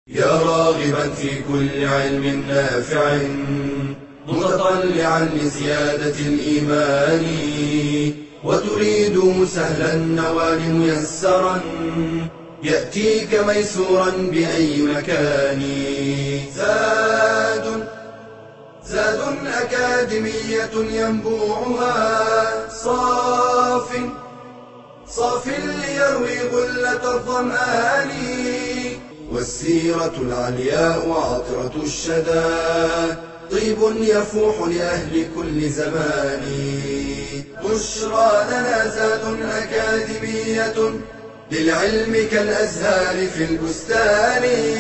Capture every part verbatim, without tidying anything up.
يا راغبا في كل علم نافع متطلعا لزيادة الإيمان وتريد سهلا النوال ميسرا يأتيك ميسورا بأي مكان. زاد زاد أكاديمية ينبوعها صاف صاف ليروي غلة الظمآن والسيرة العلياء وعطرة الشدى طيب يفوح لأهل كل زمان. بشرى لنا زاد أكاديمية للعلم كالأزهار في البستان.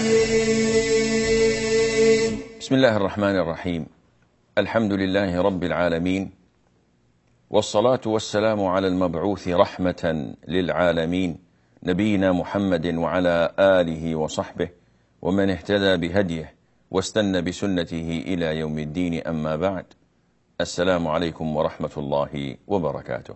بسم الله الرحمن الرحيم. الحمد لله رب العالمين، والصلاة والسلام على المبعوث رحمة للعالمين نبينا محمد وعلى آله وصحبه ومن اهتدى بهديه واستنى بسنته إلى يوم الدين. أما بعد، السلام عليكم ورحمة الله وبركاته.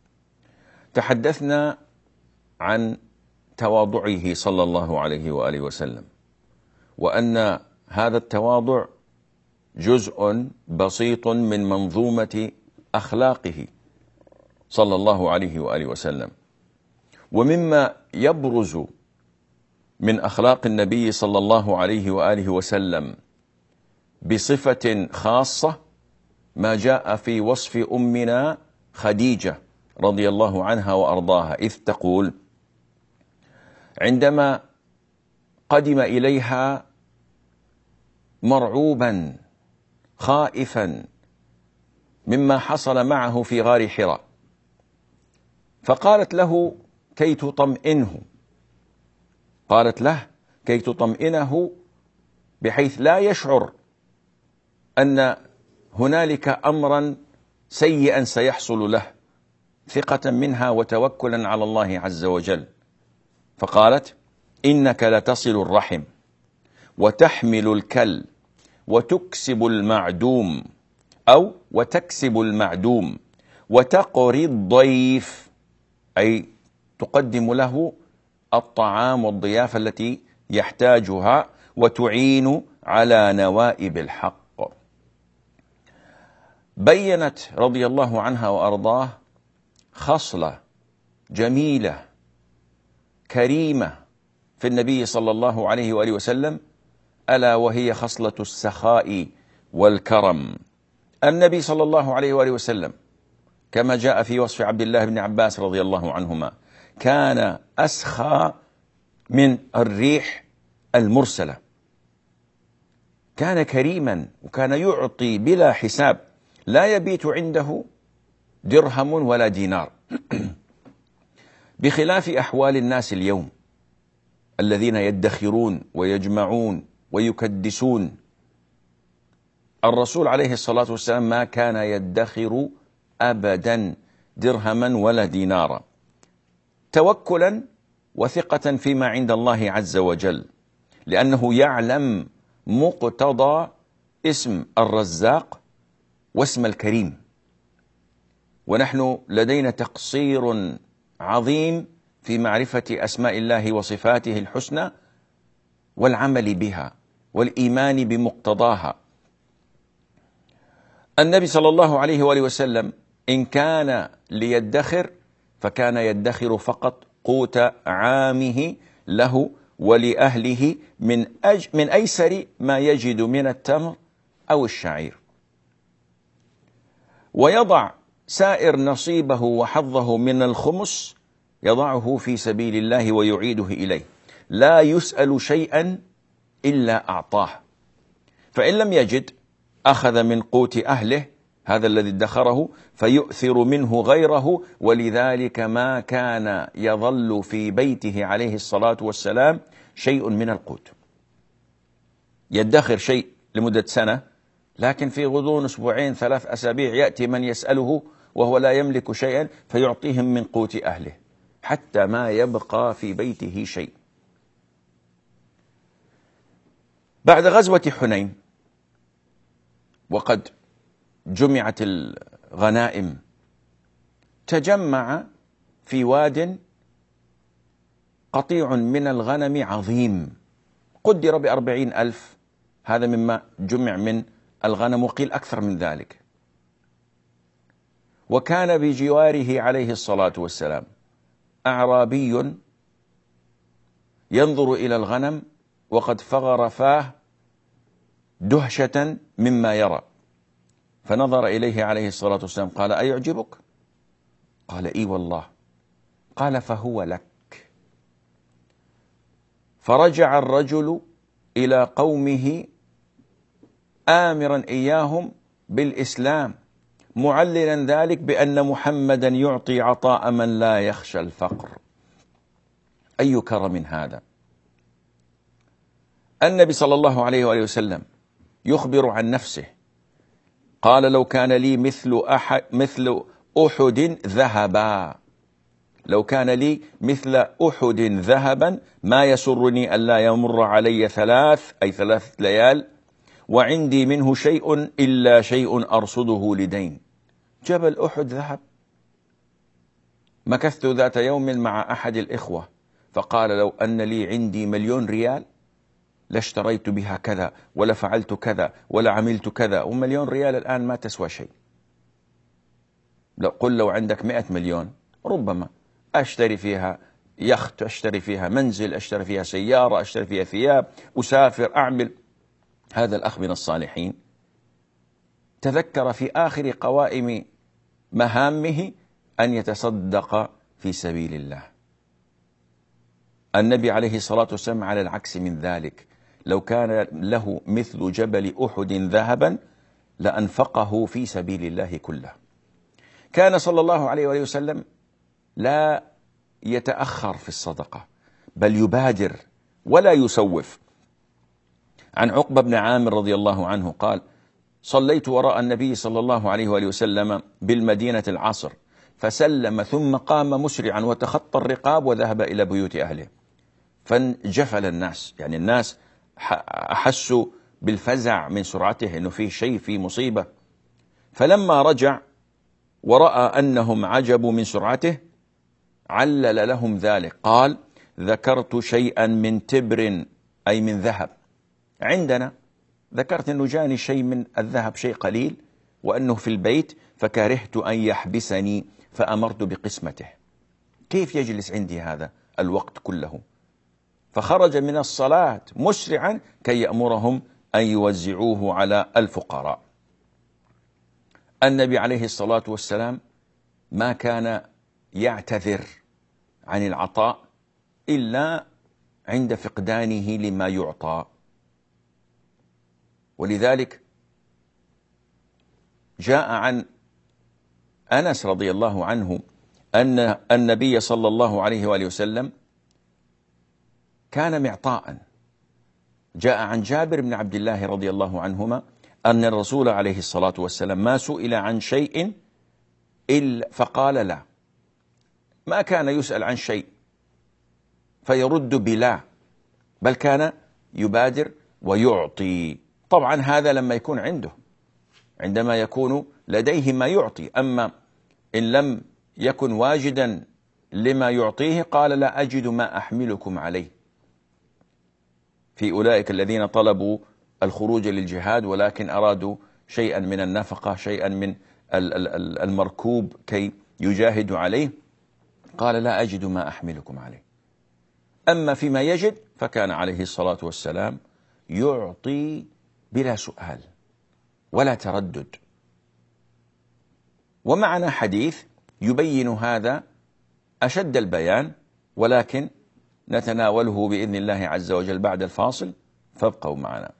تحدثنا عن تواضعه صلى الله عليه وآله وسلم، وأن هذا التواضع جزء بسيط من منظومة أخلاقه صلى الله عليه وآله وسلم. ومما يبرز من أخلاق النبي صلى الله عليه وآله وسلم بصفة خاصة ما جاء في وصف أمنا خديجة رضي الله عنها وأرضاها، إذ تقول عندما قدم إليها مرعوبا خائفا مما حصل معه في غار حراء، فقالت له كي تطمئنه قالت له كي تطمئنه بحيث لا يشعر أن هنالك أمرا سيئا سيحصل له، ثقة منها وتوكلا على الله عز وجل. فقالت إنك لتصل الرحم وتحمل الكل وتكسب المعدوم أو وتكسب المعدوم وتقري الضيف، أي تقدم له الطعام والضيافة التي يحتاجها وتعين على نوائب الحق. بينت رضي الله عنها وأرضاه خصلة جميلة كريمة في النبي صلى الله عليه وآله وسلم، ألا وهي خصلة السخاء والكرم. النبي صلى الله عليه وآله وسلم كما جاء في وصف عبد الله بن عباس رضي الله عنهما كان أسخى من الريح المرسلة، كان كريما وكان يعطي بلا حساب، لا يبيت عنده درهم ولا دينار، بخلاف أحوال الناس اليوم الذين يدخرون ويجمعون ويكدسون. الرسول عليه الصلاة والسلام ما كان يدخر أبدا درهما ولا دينارا، توكلا وثقة فيما عند الله عز وجل، لأنه يعلم مقتضى اسم الرزاق واسم الكريم. ونحن لدينا تقصير عظيم في معرفة أسماء الله وصفاته الحسنى والعمل بها والإيمان بمقتضاها. النبي صلى الله عليه وآله وسلم إن كان ليدخر فكان يدخر فقط قوت عامه له ولأهله من, أج من أيسر ما يجد من التمر أو الشعير، ويضع سائر نصيبه وحظه من الخمس يضعه في سبيل الله ويعيده إليه، لا يسأل شيئا إلا أعطاه. فإن لم يجد أخذ من قوت أهله هذا الذي ادخره فيؤثر منه غيره، ولذلك ما كان يظل في بيته عليه الصلاة والسلام شيء من القوت. يدخر شيء لمدة سنة، لكن في غضون أسبوعين ثلاث أسابيع يأتي من يسأله وهو لا يملك شيئا فيعطيهم من قوت أهله حتى ما يبقى في بيته شيء. بعد غزوة حنين وقد جمعت الغنائم، تجمع في واد قطيع من الغنم عظيم قدر بأربعين ألف، هذا مما جمع من الغنم، وقيل أكثر من ذلك. وكان بجواره عليه الصلاة والسلام أعرابي ينظر إلى الغنم وقد فغر فاه دهشة مما يرى، فنظر إليه عليه الصلاة والسلام قال: أيعجبك؟ قال: إي والله. قال: فهو لك. فرجع الرجل إلى قومه آمرا إياهم بالإسلام، معللا ذلك بأن محمدا يعطي عطاء من لا يخشى الفقر. أي كرم هذا! النبي صلى الله عليه وآله وسلم يخبر عن نفسه، قال: لو كان لي مثل أحد مثل أحد ذهبا، لو كان لي مثل أحد ذهبا ما يسرني ألا يمر علي ثلاث أي ثلاث ليال وعندي منه شيء إلا شيء أرصده لدين. جبل أحد ذهب. مكثت ذات يوم مع أحد الإخوة فقال: لو أن لي عندي مليون ريال لاشتريت بها كذا ولا فعلت كذا ولا عملت كذا. ومليون ريال الآن ما تسوى شيء. لو قل لو عندك مئة مليون ربما أشتري فيها يخت، أشتري فيها منزل، أشتري فيها سيارة، أشتري فيها ثياب، أسافر، أعمل. هذا الأخ من الصالحين تذكر في آخر قوائم مهامه أن يتصدق في سبيل الله. النبي عليه الصلاة والسلام على العكس من ذلك، لو كان له مثل جبل أحد ذهبا لأنفقه في سبيل الله كله. كان صلى الله عليه وآله وسلم لا يتأخر في الصدقة بل يبادر ولا يسوف. عن عقبة بن عامر رضي الله عنه قال: صليت وراء النبي صلى الله عليه وآله وسلم بالمدينة العصر فسلم ثم قام مسرعا وتخطى الرقاب وذهب إلى بيوت أهله، فانجفل الناس، يعني الناس أحسوا بالفزع من سرعته، أنه فيه شيء، فيه مصيبة. فلما رجع ورأى أنهم عجبوا من سرعته علل لهم ذلك، قال: ذكرت شيئا من تبر أي من ذهب عندنا، ذكرت أنه جاني شيء من الذهب، شيء قليل، وأنه في البيت، فكرهت أن يحبسني فأمرت بقسمته. كيف يجلس عندي هذا الوقت كله؟ فخرج من الصلاة مسرعا كي يأمرهم أن يوزعوه على الفقراء. النبي عليه الصلاة والسلام ما كان يعتذر عن العطاء إلا عند فقدانه لما يعطى. ولذلك جاء عن أنس رضي الله عنه أن النبي صلى الله عليه وآله وسلم كان معطاء. جاء عن جابر بن عبد الله رضي الله عنهما أن الرسول عليه الصلاة والسلام ما سئل عن شيء إلا فقال لا، ما كان يسأل عن شيء فيرد بلا، بل كان يبادر ويعطي. طبعا هذا لما يكون عنده، عندما يكون لديه ما يعطي. أما إن لم يكن واجدا لما يعطيه قال: لا أجد ما أحملكم عليه. في أولئك الذين طلبوا الخروج للجهاد ولكن أرادوا شيئا من النفقة، شيئا من المركوب كي يجاهدوا عليه، قال: لا أجد ما أحملكم عليه. أما فيما يجد فكان عليه الصلاة والسلام يعطي بلا سؤال ولا تردد. ومعنا حديث يبين هذا أشد البيان، ولكن نتناوله بإذن الله عز وجل بعد الفاصل، فابقوا معنا.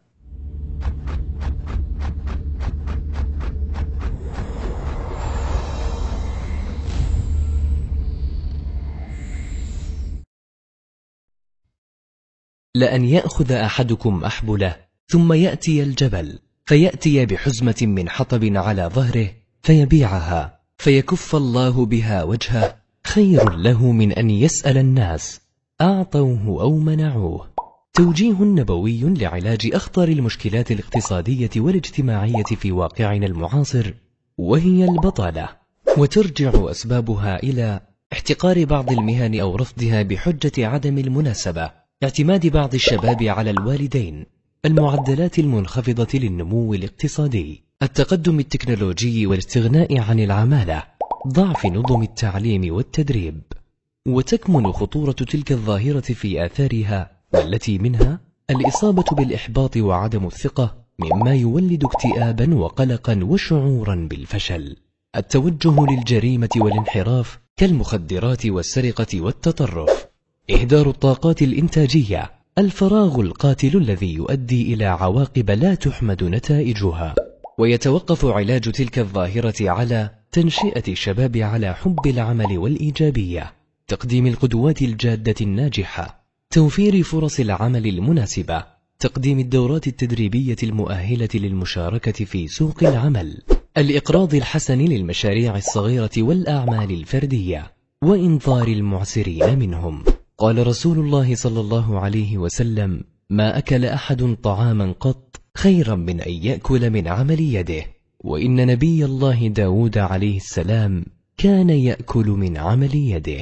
لأن يأخذ أحدكم أحبله ثم يأتي الجبل فيأتي بحزمة من حطب على ظهره فيبيعها فيكف الله بها وجهه خير له من أن يسأل الناس أعطوه أو منعوه. توجيه نبوي لعلاج أخطر المشكلات الاقتصادية والاجتماعية في واقعنا المعاصر، وهي البطالة، وترجع أسبابها إلى احتقار بعض المهن أو رفضها بحجة عدم المناسبة، اعتماد بعض الشباب على الوالدين، المعدلات المنخفضة للنمو الاقتصادي، التقدم التكنولوجي والاستغناء عن العمالة، ضعف نظم التعليم والتدريب. وتكمن خطورة تلك الظاهرة في آثارها، والتي منها الإصابة بالإحباط وعدم الثقة، مما يولد اكتئابا وقلقا وشعورا بالفشل، التوجه للجريمة والانحراف كالمخدرات والسرقة والتطرف، إهدار الطاقات الإنتاجية، الفراغ القاتل الذي يؤدي إلى عواقب لا تحمد نتائجها. ويتوقف علاج تلك الظاهرة على تنشئة الشباب على حب العمل والإيجابية، تقديم القدوات الجادة الناجحة، توفير فرص العمل المناسبة، تقديم الدورات التدريبية المؤهلة للمشاركة في سوق العمل، الإقراض الحسن للمشاريع الصغيرة والأعمال الفردية، وإنظار المعسرين منهم. قال رسول الله صلى الله عليه وسلم: ما أكل أحد طعاما قط خيرا من أن يأكل من عمل يده. وإن نبي الله داود عليه السلام كان يأكل من عمل يده.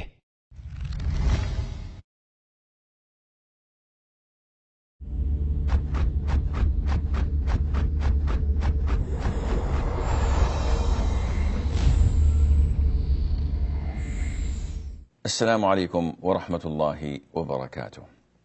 السلام عليكم ورحمة الله وبركاته.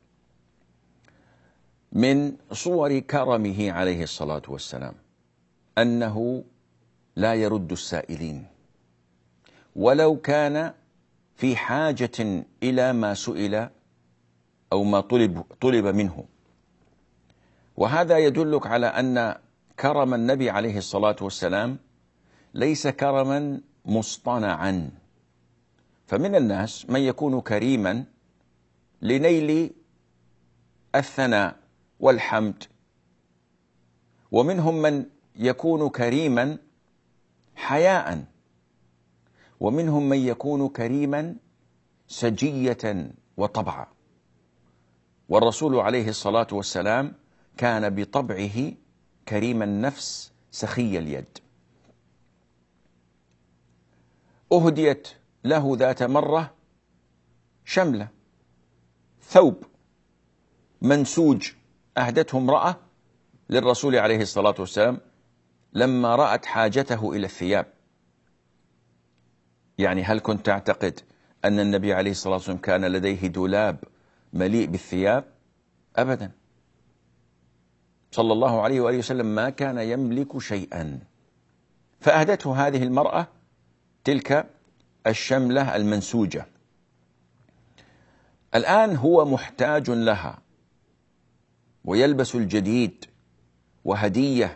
من صور كرمه عليه الصلاة والسلام أنه لا يرد السائلين ولو كان في حاجة إلى ما سئل أو ما طلب, طلب منه. وهذا يدلك على أن كرم النبي عليه الصلاة والسلام ليس كرما مصطنعا. فمن الناس من يكون كريما لنيل الثناء والحمد، ومنهم من يكون كريما حياء، ومنهم من يكون كريما سجية وطبعا. والرسول عليه الصلاة والسلام كان بطبعه كريم النفس سخي اليد. أهديت له ذات مرة شملة، ثوب منسوج، أهدته امرأة للرسول عليه الصلاة والسلام لما رأت حاجته إلى الثياب. يعني هل كنت تعتقد أن النبي عليه الصلاة والسلام كان لديه دولاب مليء بالثياب؟ أبدا، صلى الله عليه وآله وسلم ما كان يملك شيئا. فأهدته هذه المرأة تلك الشملة المنسوجة. الآن هو محتاج لها ويلبس الجديد وهدية.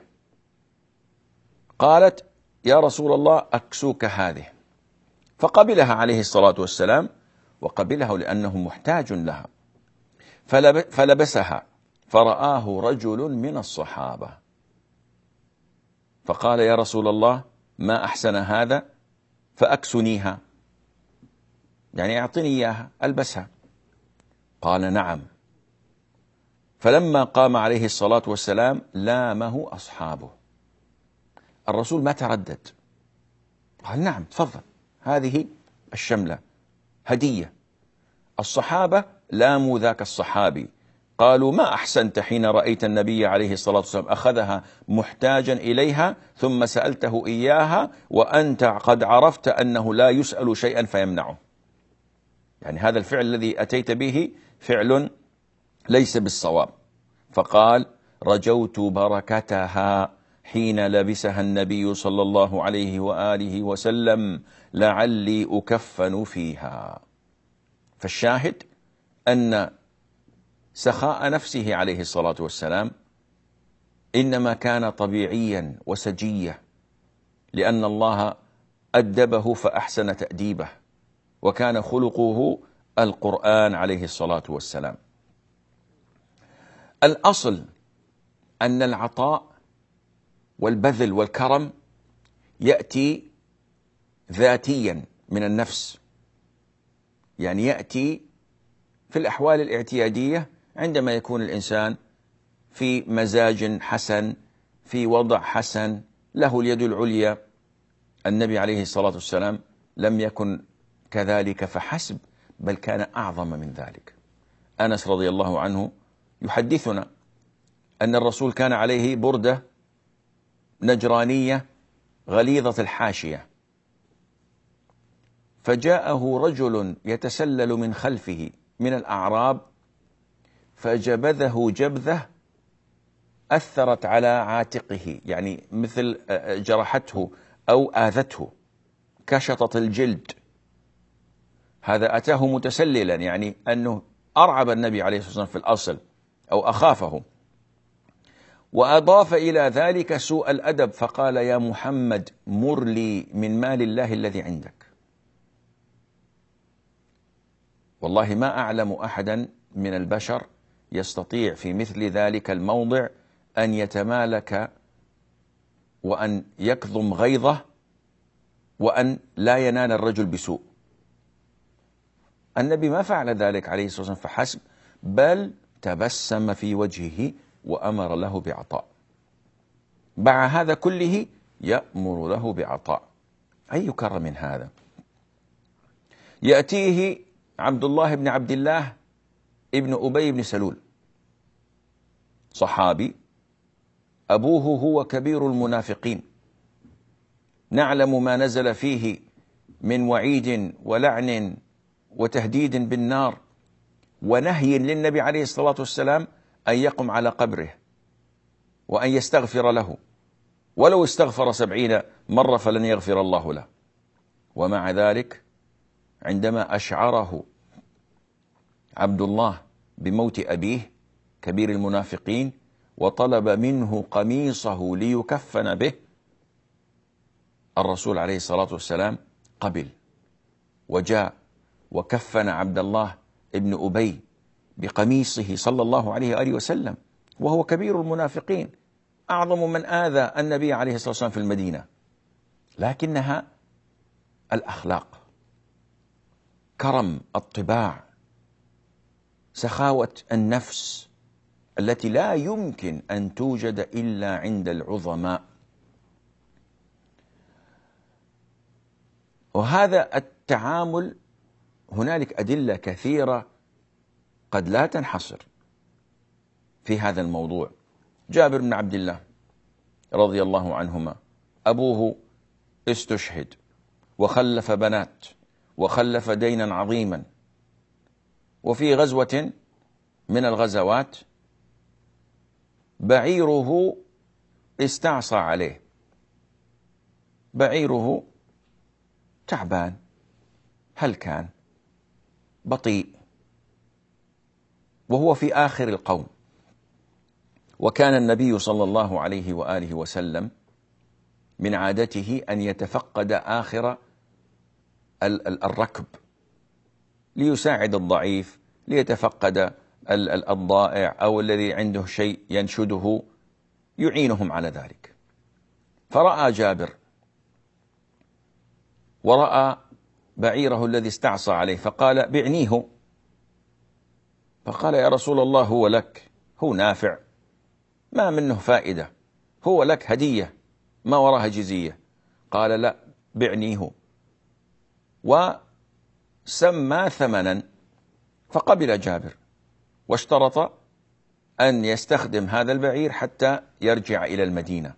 قالت: يا رسول الله أكسوك هذه. فقبلها عليه الصلاة والسلام، وقبلها لأنه محتاج لها. فلبسها فرآه رجل من الصحابة فقال: يا رسول الله ما أحسن هذا، فأكسنيها، يعني أعطني إياها ألبسها. قال: نعم. فلما قام عليه الصلاة والسلام لامه أصحابه. الرسول ما تردد، قال: نعم تفضل، هذه الشملة هدية. الصحابة لاموا ذاك الصحابي، قالوا: ما أحسنت حين رأيت النبي عليه الصلاة والسلام أخذها محتاجا إليها ثم سألته إياها وأنت قد عرفت أنه لا يسأل شيئا فيمنعه. يعني هذا الفعل الذي أتيت به فعل ليس بالصواب. فقال: رجوت بركتها حين لبسها النبي صلى الله عليه وآله وسلم لعلي أكفن فيها. فالشاهد أن سخاء نفسه عليه الصلاة والسلام إنما كان طبيعيا وسجيا، لأن الله أدبه فأحسن تأديبه، وكان خلقه القرآن عليه الصلاة والسلام. الأصل أن العطاء والبذل والكرم يأتي ذاتيا من النفس، يعني يأتي في الأحوال الاعتيادية عندما يكون الإنسان في مزاج حسن، في وضع حسن، له اليد العليا. النبي عليه الصلاة والسلام لم يكن كذلك فحسب، بل كان أعظم من ذلك. أنس رضي الله عنه يحدثنا أن الرسول كان عليه بردة نجرانية غليظة الحاشية، فجاءه رجل يتسلل من خلفه من الأعراب فجبذه جبذة أثرت على عاتقه، يعني مثل جرحته أو آذته، كشطت الجلد. هذا أتاه متسللا، يعني أنه أرعب النبي عليه الصلاة والسلام في الأصل أو أخافه، وأضاف إلى ذلك سوء الأدب فقال: يا محمد مر لي من مال الله الذي عندك. والله ما أعلم أحدا من البشر يستطيع في مثل ذلك الموضع أن يتمالك وأن يكظم غيظه وأن لا ينال الرجل بسوء. النبي ما فعل ذلك عليه الصلاة والسلام فحسب، بل تبسم في وجهه وأمر له بعطاء. مع هذا كله يأمر له بعطاء. أي كرم من هذا؟ يأتيه عبد الله بن عبد الله ابن أبي بن سلول، صحابي، أبوه هو كبير المنافقين، نعلم ما نزل فيه من وعيد ولعن وتهديد بالنار ونهي للنبي عليه الصلاة والسلام أن يقم على قبره وأن يستغفر له، ولو استغفر سبعين مرة فلن يغفر الله له. ومع ذلك عندما أشعره عبد الله بموت أبيه كبير المنافقين وطلب منه قميصه ليكفن به، الرسول عليه الصلاة والسلام قبل وجاء وكفن عبد الله ابن أبي بقميصه صلى الله عليه وآله وسلم، وهو كبير المنافقين، أعظم من آذى النبي عليه الصلاة والسلام في المدينة. لكنها الأخلاق، كرم الطباع، سخاوة النفس التي لا يمكن أن توجد إلا عند العظماء. وهذا التعامل هنالك أدلة كثيرة قد لا تنحصر في هذا الموضوع. جابر بن عبد الله رضي الله عنهما أبوه استشهد وخلف بنات وخلف دينا عظيما، وفي غزوة من الغزوات بعيره استعصى عليه، بعيره تعبان، هل كان بطيء، وهو في آخر القوم. وكان النبي صلى الله عليه وآله وسلم من عادته أن يتفقد آخر الركب ليساعد الضعيف، ليتفقد الضائع أو الذي عنده شيء ينشده، يعينهم على ذلك. فرأى جابر ورأى بعيره الذي استعصى عليه فقال: بعنيه. فقال: يا رسول الله هو لك، هو نافع، ما منه فائدة، هو لك هدية ما وراها جزية. قال: لا، بعنيه. وسمى ثمنا، فقبل جابر واشترط أن يستخدم هذا البعير حتى يرجع إلى المدينة،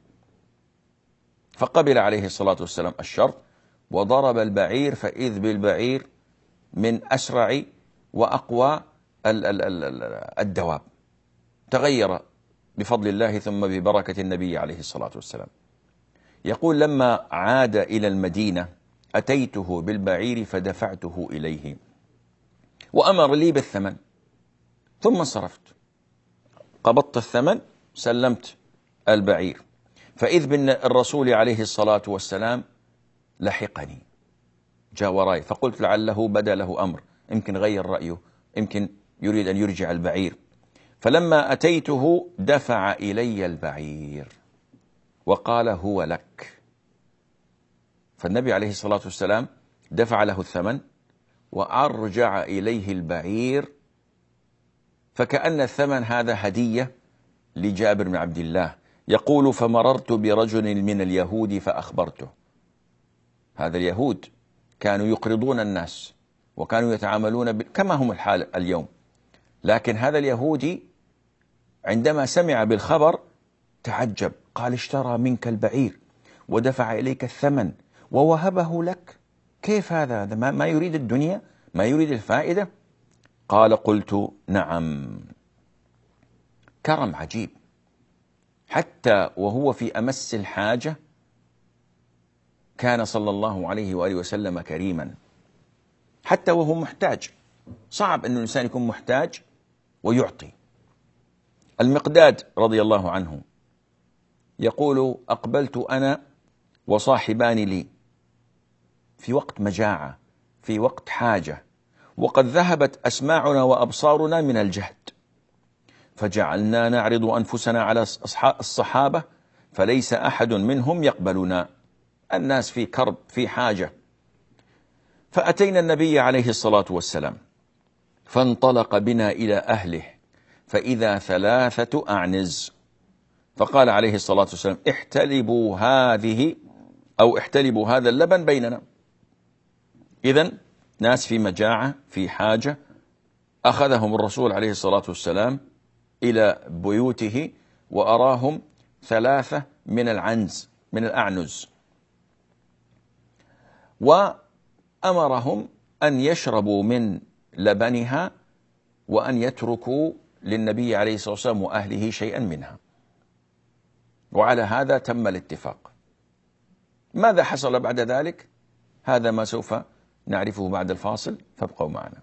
فقبل عليه الصلاة والسلام الشرط وضرب البعير، فإذ بالبعير من أسرع وأقوى الدواب، تغير بفضل الله ثم ببركة النبي عليه الصلاة والسلام. يقول: لما عاد إلى المدينة أتيته بالبعير فدفعته إليه وأمر لي بالثمن، ثم انصرفت، قبضت الثمن، سلمت البعير، فإذ بالرسول عليه الصلاة والسلام لحقني، جاء وراي، فقلت لعله بدا له أمر، يمكن غير رأيه، يمكن يريد أن يرجع البعير. فلما أتيته دفع إلي البعير وقال: هو لك. فالنبي عليه الصلاة والسلام دفع له الثمن وأرجع إليه البعير، فكأن الثمن هذا هدية لجابر بن عبد الله. يقول: فمررت برجل من اليهود فأخبرته. هذا اليهود كانوا يقرضون الناس وكانوا يتعاملون ب... كما هم الحال اليوم، لكن هذا اليهودي عندما سمع بالخبر تعجب، قال اشترى منك البعير ودفع إليك الثمن ووهبه لك، كيف هذا؟ هذا ما يريد الدنيا، ما يريد الفائدة؟ قال قلت نعم. كرم عجيب، حتى وهو في أمس الحاجة كان صلى الله عليه وآله وسلم كريما، حتى وهو محتاج. صعب أن الإنسان يكون محتاج ويعطي. المقداد رضي الله عنه يقول أقبلت أنا وصاحبان لي في وقت مجاعة، في وقت حاجة، وقد ذهبت أسماعنا وأبصارنا من الجهد، فجعلنا نعرض أنفسنا على الصحابة فليس أحد منهم يقبلنا. الناس في كرب، في حاجة. فأتينا النبي عليه الصلاة والسلام فانطلق بنا إلى أهله فإذا ثلاثة أعنز، فقال عليه الصلاة والسلام احتلبوا هذه أو احتلبوا هذا اللبن بيننا. إذن ناس في مجاعة، في حاجة، أخذهم الرسول عليه الصلاة والسلام إلى بيوته وأراهم ثلاثة من العنز، من الأعنز، وأمرهم أن يشربوا من لبنها وأن يتركوا للنبي عليه الصلاة والسلام وأهله شيئا منها. وعلى هذا تم الاتفاق. ماذا حصل بعد ذلك؟ هذا ما سوف نعرفه بعد الفاصل، فابقوا معنا.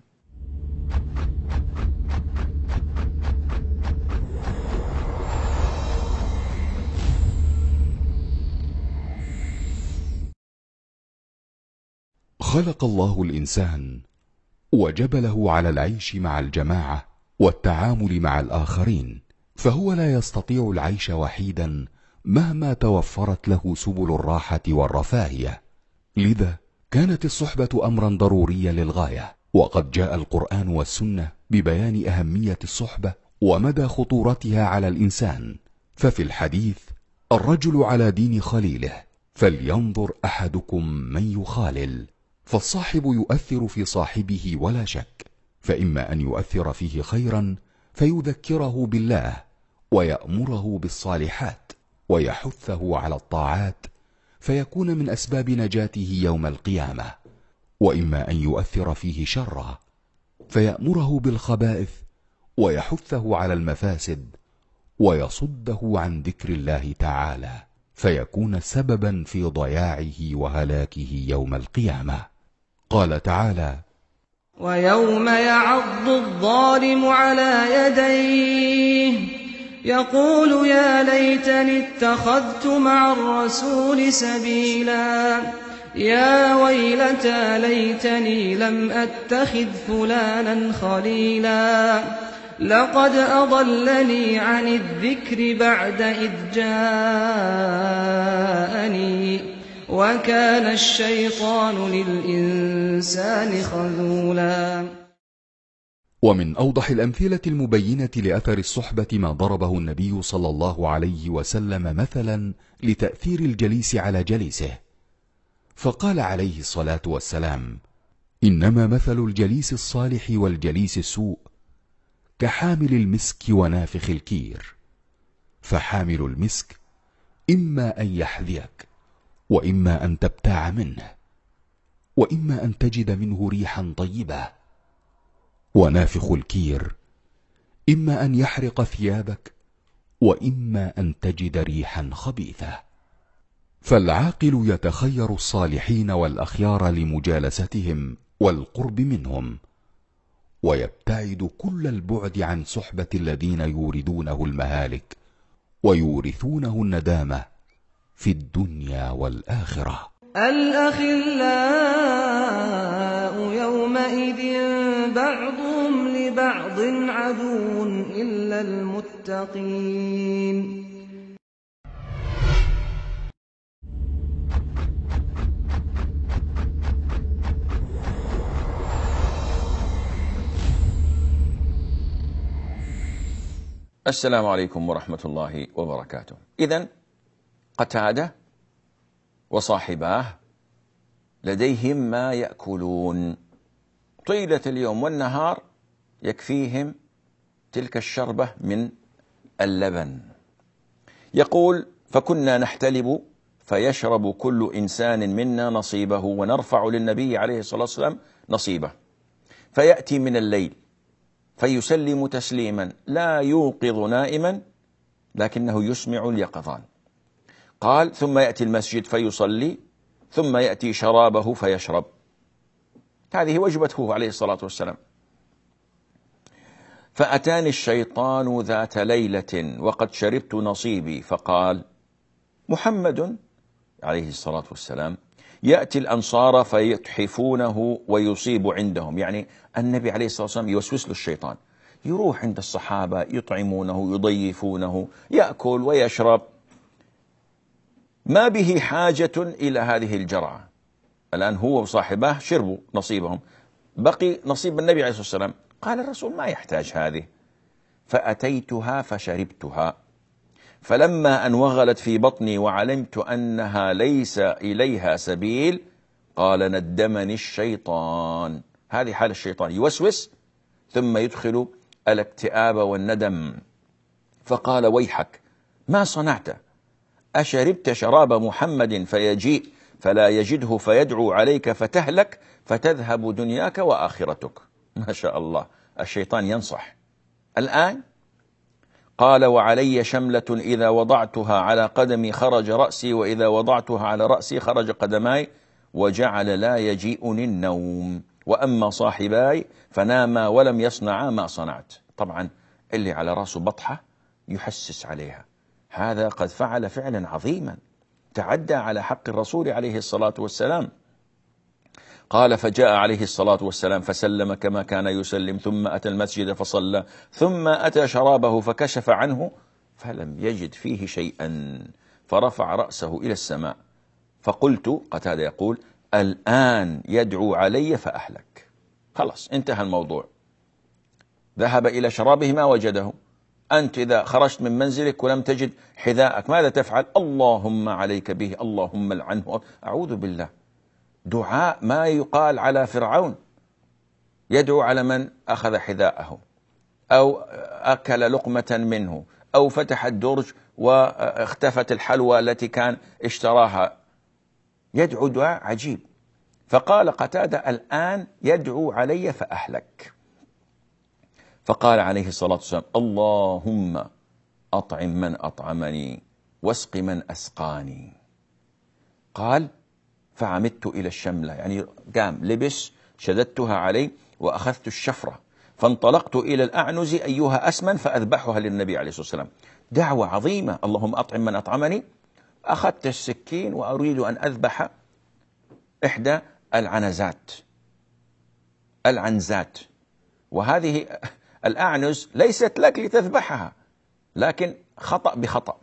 خلق الله الإنسان وجبله على العيش مع الجماعة والتعامل مع الآخرين، فهو لا يستطيع العيش وحيدا مهما توفرت له سبل الراحة والرفاهية. لذا كانت الصحبة أمرا ضروريا للغاية، وقد جاء القرآن والسنة ببيان أهمية الصحبة ومدى خطورتها على الإنسان. ففي الحديث الرجل على دين خليله فلينظر أحدكم من يخالل، فالصاحب يؤثر في صاحبه ولا شك، فإما أن يؤثر فيه خيرا فيذكره بالله ويأمره بالصالحات ويحثه على الطاعات فيكون من أسباب نجاته يوم القيامة، وإما أن يؤثر فيه شرا فيأمره بالخبائث ويحثه على المفاسد ويصده عن ذكر الله تعالى فيكون سببا في ضياعه وهلاكه يوم القيامة. قال تعالى: ويوم يعض الظالم على يديه يقول يا ليتني اتخذت مع الرسول سبيلا يا ويلتى ليتني لم أتخذ فلانا خليلا لقد أضلني عن الذكر بعد إذ جاءني وكان الشيطان للإنسان خذولا. ومن أوضح الأمثلة المبينة لأثر الصحبة ما ضربه النبي صلى الله عليه وسلم مثلا لتأثير الجليس على جليسه، فقال عليه الصلاة والسلام: إنما مثل الجليس الصالح والجليس السوء كحامل المسك ونافخ الكير، فحامل المسك إما أن يحذيك وإما أن تبتاع منه وإما أن تجد منه ريحا طيبة، ونافخ الكير إما أن يحرق ثيابك وإما أن تجد ريحا خبيثة. فالعاقل يتخير الصالحين والأخيار لمجالستهم والقرب منهم، ويبتعد كل البعد عن صحبة الذين يوردونه المهالك ويورثونه الندامة في الدنيا والآخرة. الأخلاء يومئذ بعضهم لبعض عدو إلا المتقين. السلام عليكم ورحمة الله وبركاته. إذن قتادة وصاحباه لديهم ما يأكلون طيلة اليوم والنهار، يكفيهم تلك الشربة من اللبن. يقول فكنا نحتلب فيشرب كل إنسان منا نصيبه ونرفع للنبي عليه الصلاة والسلام نصيبه، فيأتي من الليل فيسلم تسليما لا يوقظ نائما لكنه يسمع اليقظان. قال ثم يأتي المسجد فيصلي ثم يأتي شرابه فيشرب. هذه وجبته عليه الصلاة والسلام. فأتاني الشيطان ذات ليلة وقد شربت نصيبي فقال محمد عليه الصلاة والسلام يأتي الأنصار فيتحفونه ويصيب عندهم، يعني النبي عليه الصلاة والسلام يوسوس له الشيطان، يروح عند الصحابة يطعمونه يضيفونه يأكل ويشرب، ما به حاجة إلى هذه الجرعة. الآن هو وصاحبه شربوا نصيبهم، بقي نصيب النبي عليه الصلاة والسلام. قال الرسول ما يحتاج هذه، فأتيتها فشربتها، فلما أن وغلت في بطني وعلمت أنها ليس إليها سبيل قال ندمني الشيطان. هذه حال الشيطان، يوسوس ثم يدخل الاكتئاب والندم. فقال ويحك ما صنعت؟ أشربت شراب محمد فيجيء فلا يجده فيدعو عليك فتهلك فتذهب دنياك وآخرتك. ما شاء الله، الشيطان ينصح. الآن قال وعلي شملة إذا وضعتها على قدمي خرج رأسي وإذا وضعتها على رأسي خرج قدماي وجعل لا يجيئني النوم، وأما صاحباي فناما ولم يصنعا ما صنعت. طبعا اللي على رأسه بطحة يحسس عليها، هذا قد فعل فعلا عظيما، تعدى على حق الرسول عليه الصلاة والسلام. قال فجاء عليه الصلاة والسلام فسلم كما كان يسلم ثم أتى المسجد فصلى ثم أتى شرابه فكشف عنه فلم يجد فيه شيئا فرفع رأسه إلى السماء. فقلت قتادة يقول الآن يدعو علي فأهلك. خلاص انتهى الموضوع، ذهب إلى شرابه ما وجده. أنت إذا خرجت من منزلك ولم تجد حذاءك ماذا تفعل؟ اللهم عليك به، اللهم العنه. أعوذ بالله، دعاء ما يقال على فرعون، يدعو على من أخذ حذاءه أو أكل لقمة منه أو فتح الدرج واختفت الحلوى التي كان اشتراها، يدعو دعاء عجيب. فقال قتادة الآن يدعو علي فأهلك. فقال عليه الصلاة والسلام اللهم أطعم من أطعمني واسق من أسقاني. قال فعمدت إلى الشملة، يعني قام لبس شددتها علي وأخذت الشفرة فانطلقت إلى الأعنز أيها أسمن فأذبحها للنبي عليه الصلاة والسلام. دعوة عظيمة، اللهم أطعم من أطعمني. أخذت السكين وأريد أن أذبح إحدى العنزات العنزات وهذه الأعنز ليست لك لتذبحها، لكن خطأ بخطأ.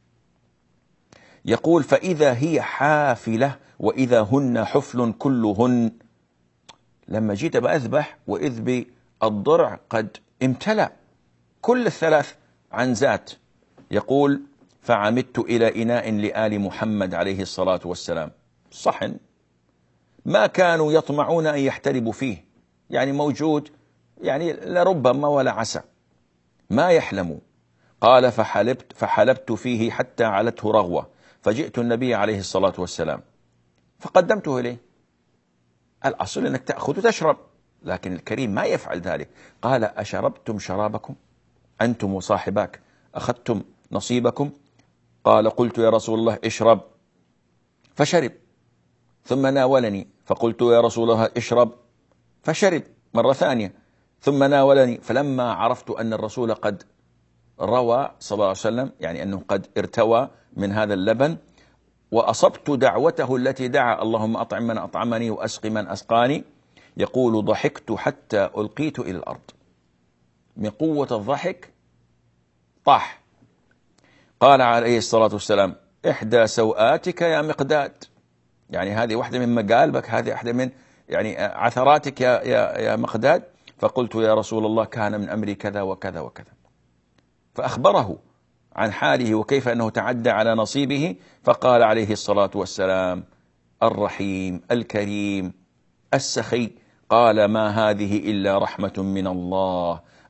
يقول فإذا هي حافلة وإذا هن حفل كلهن. لما جيت بأذبح وإذ بالضرع قد امتلأ كل الثلاث عنزات. يقول فعمدت إلى إناء لآل محمد عليه الصلاة والسلام، صحن ما كانوا يطمعون أن يحتربوا فيه، يعني موجود يعني لربما ولا عسى ما يحلموا. قال فحلبت, فحلبت فيه حتى علته رغوة فجئت النبي عليه الصلاة والسلام فقدمته إليه. الأصل أنك تأخذ وتشرب، لكن الكريم ما يفعل ذلك. قال أشربتم شرابكم أنتم وصاحباك، أخذتم نصيبكم؟ قال قلت يا رسول الله اشرب، فشرب. ثم ناولني فقلت يا رسول الله اشرب، فشرب مرة ثانية. ثم ناولني، فلما عرفت أن الرسول قد روى صلى الله عليه وسلم، يعني أنه قد ارتوى من هذا اللبن، وأصبت دعوته التي دعا اللهم أطعم من أطعمني وأسق من أسقاني. يقول ضحكت حتى ألقيت إلى الأرض، من قوة الضحك طاح. قال عليه الصلاة والسلام إحدى سوآتك يا مقداد، يعني هذه واحدة من مقالبك، هذه واحدة من يعني عثراتك يا, يا, يا مقداد. فقلت يا رسول الله كان من أمري كذا وكذا وكذا، فأخبره عن حاله وكيف أنه تعدى على نصيبه. فقال عليه الصلاة والسلام الرحيم الكريم السخي، قال ما هذه إلا رحمة من الله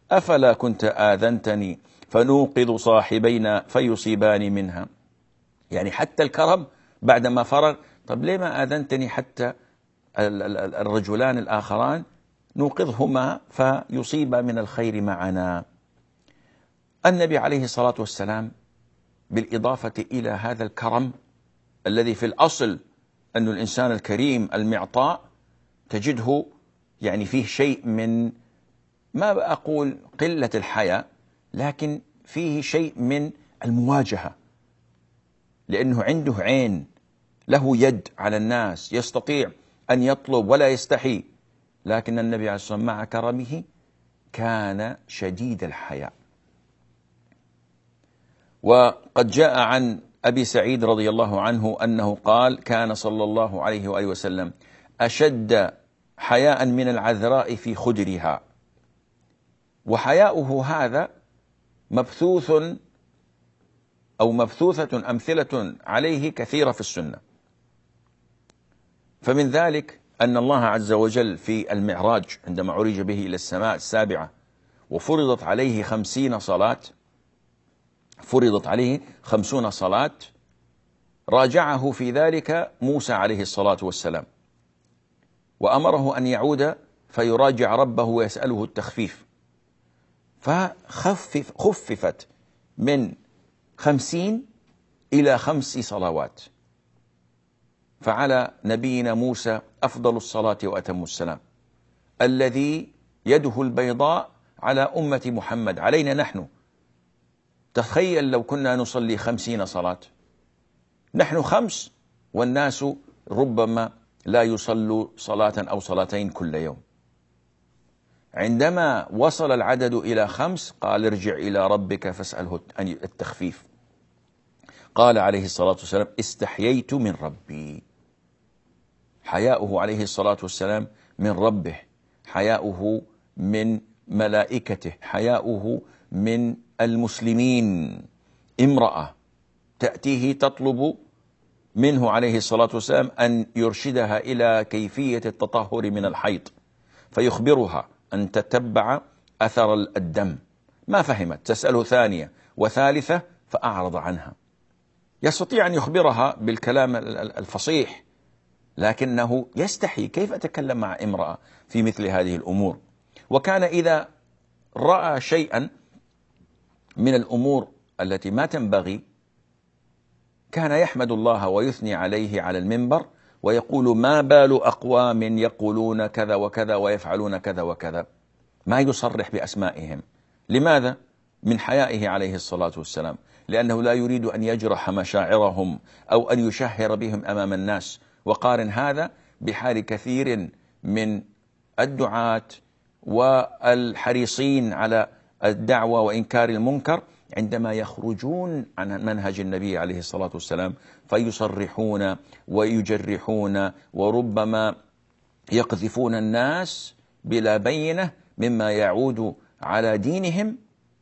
أفلا كنت آذنتني فنوقظ صاحبينا فيصيبان منها. يعني حتى الكرم بعدما فرغ، طب ليه ما آذنتني حتى الرجلان الآخران نوقظهما فيصيبا من الخير معنا. النبي عليه الصلاة والسلام بالإضافة إلى هذا الكرم الذي في الأصل أن الإنسان الكريم المعطاء تجده يعني فيه شيء من، ما أقول قلة الحياء، لكن فيه شيء من المواجهة، لأنه عنده عين، له يد على الناس، يستطيع أن يطلب ولا يستحي. لكن النبي عليه الصلاة والسلام مع كرمه كان شديد الحياء. وقد جاء عن أبي سعيد رضي الله عنه أنه قال: كان صلى الله عليه وآله وسلم أشد حياء من العذراء في خدرها. وحياؤه هذا مبثوث أو مبثوثة أمثلة عليه كثيرة في السنة. فمن ذلك أن الله عز وجل في المعراج عندما عرج به إلى السماء السابعة وفرضت عليه خمسين صلاة فرضت عليه خمسون صلاة، راجعه في ذلك موسى عليه الصلاة والسلام، وأمره أن يعود فيراجع ربه ويسأله التخفيف، فخفف خففت من خمسين إلى خمس صلوات. فعلى نبينا موسى أفضل الصلاة وأتم السلام، الذي يده البيضاء على أمة محمد علينا نحن. تخيل لو كنا نصلي خمسين صلاة، نحن خمس والناس ربما لا يصلوا صلاة أو صلاتين كل يوم. عندما وصل العدد إلى خمس قال: ارجع إلى ربك فاسأله التخفيف. قال عليه الصلاة والسلام: استحييت من ربي. حياؤه عليه الصلاة والسلام من ربه، حياؤه من ملائكته، حياؤه من المسلمين. امرأة تأتيه تطلب منه عليه الصلاة والسلام أن يرشدها إلى كيفية التطهر من الحيض، فيخبرها أن تتبع أثر الدم. ما فهمت، تسأله ثانية وثالثة فأعرض عنها. يستطيع أن يخبرها بالكلام الفصيح، لكنه يستحي، كيف أتكلم مع امرأة في مثل هذه الأمور؟ وكان إذا رأى شيئا من الأمور التي ما تنبغي كان يحمد الله ويثني عليه على المنبر ويقول: ما بال أقوام يقولون كذا وكذا ويفعلون كذا وكذا. ما يصرح بأسمائهم. لماذا؟ من حيائه عليه الصلاة والسلام، لأنه لا يريد أن يجرح مشاعرهم أو أن يشهر بهم أمام الناس. وقارن هذا بحال كثير من الدعاة والحريصين على الدعوة وإنكار المنكر عندما يخرجون عن منهج النبي عليه الصلاة والسلام فيصرحون ويجرحون وربما يقذفون الناس بلا بينة، مما يعود على دينهم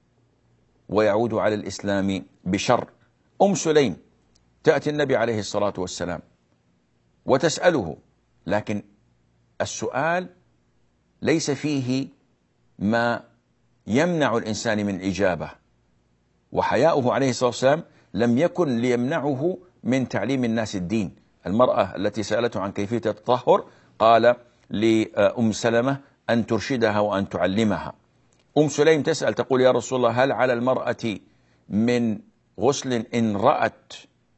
ويعود على الإسلام بشر. أم سليم تأتي النبي عليه الصلاة والسلام وتسأله، لكن السؤال ليس فيه ما يمنع الإنسان من الإجابة. وحياؤه عليه الصلاة والسلام لم يكن ليمنعه من تعليم الناس الدين. المرأة التي سألته عن كيفية التطهر قال لأم سلمة أن ترشدها وأن تعلمها. أم سليم تسأل تقول: يا رسول الله، هل على المرأة من غسل إن رأت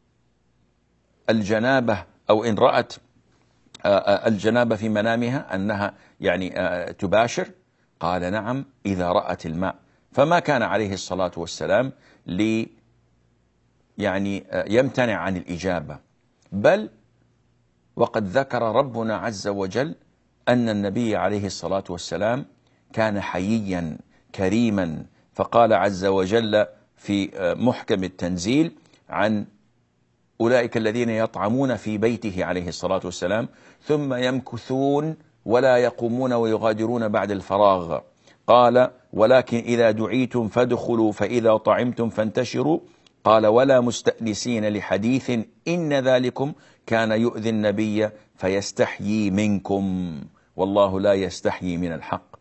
الجنابة أو إن رأت الجنابة في منامها أنها يعني تباشر؟ قال: نعم، إذا رأت الماء. فما كان عليه الصلاة والسلام لي يعني يمتنع عن الإجابة، بل وقد ذكر ربنا عز وجل أن النبي عليه الصلاة والسلام كان حييا كريما، فقال عز وجل في محكم التنزيل عن أولئك الذين يطعمون في بيته عليه الصلاة والسلام ثم يمكثون ولا يقومون ويغادرون بعد الفراغ. قال: ولكن إذا دعيتم فادخلوا فإذا طعمتم فانتشروا. قال: ولا مستأنسين لحديث إن ذلكم كان يؤذي النبي فيستحيي منكم والله لا يستحيي من الحق.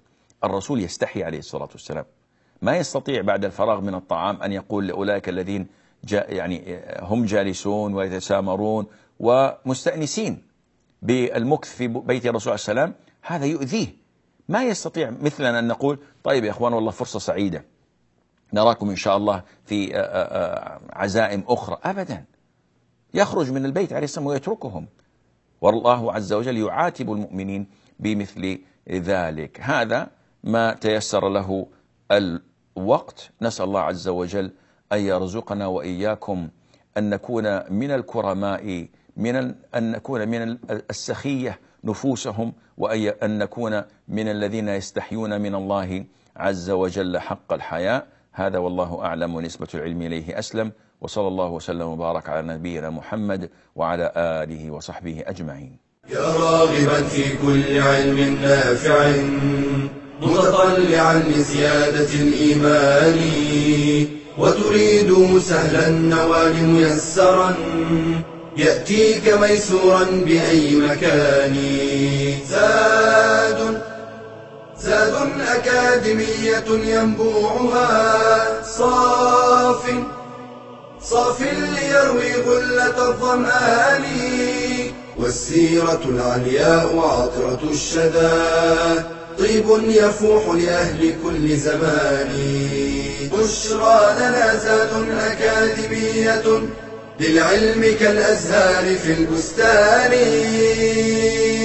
الرسول يستحي عليه الصلاة والسلام، ما يستطيع بعد الفراغ من الطعام أن يقول لأولئك الذين جاء يعني هم جالسون ويتسامرون ومستأنسين بالمكث في بيت الرسول عليه السلام، هذا يؤذيه. ما يستطيع مثلنا أن نقول طيب يا إخوان والله فرصة سعيدة نراكم إن شاء الله في عزائم أخرى، أبدا. يخرج من البيت عليه السلام ويتركهم، والله عز وجل يعاتب المؤمنين بمثل ذلك. هذا ما تيسر له الوقت. نسأل الله عز وجل أن يرزقنا وإياكم أن نكون من الكرماء، من أن نكون من السخية نفوسهم، وأن نكون من الذين يستحيون من الله عز وجل حق الحياء. هذا والله أعلم ونسبة العلم إليه أسلم، وصلى الله وسلم وبارك على نبينا محمد وعلى آله وصحبه أجمعين. يا راغبا في كل علم نافع متطلعا لزيادة الإيمان، وتريد سهلا النوال ميسرا يأتيك ميسورا بأي مكان. زاد زاد أكاديمية ينبوعها صاف صاف ليروي غلة الظمآن، والسيرة العلياء عطرة الشذا طيب يفوح لأهل كل زمان. بشرى لنا زاد أكاديمية للعلم كالأزهار في البستان.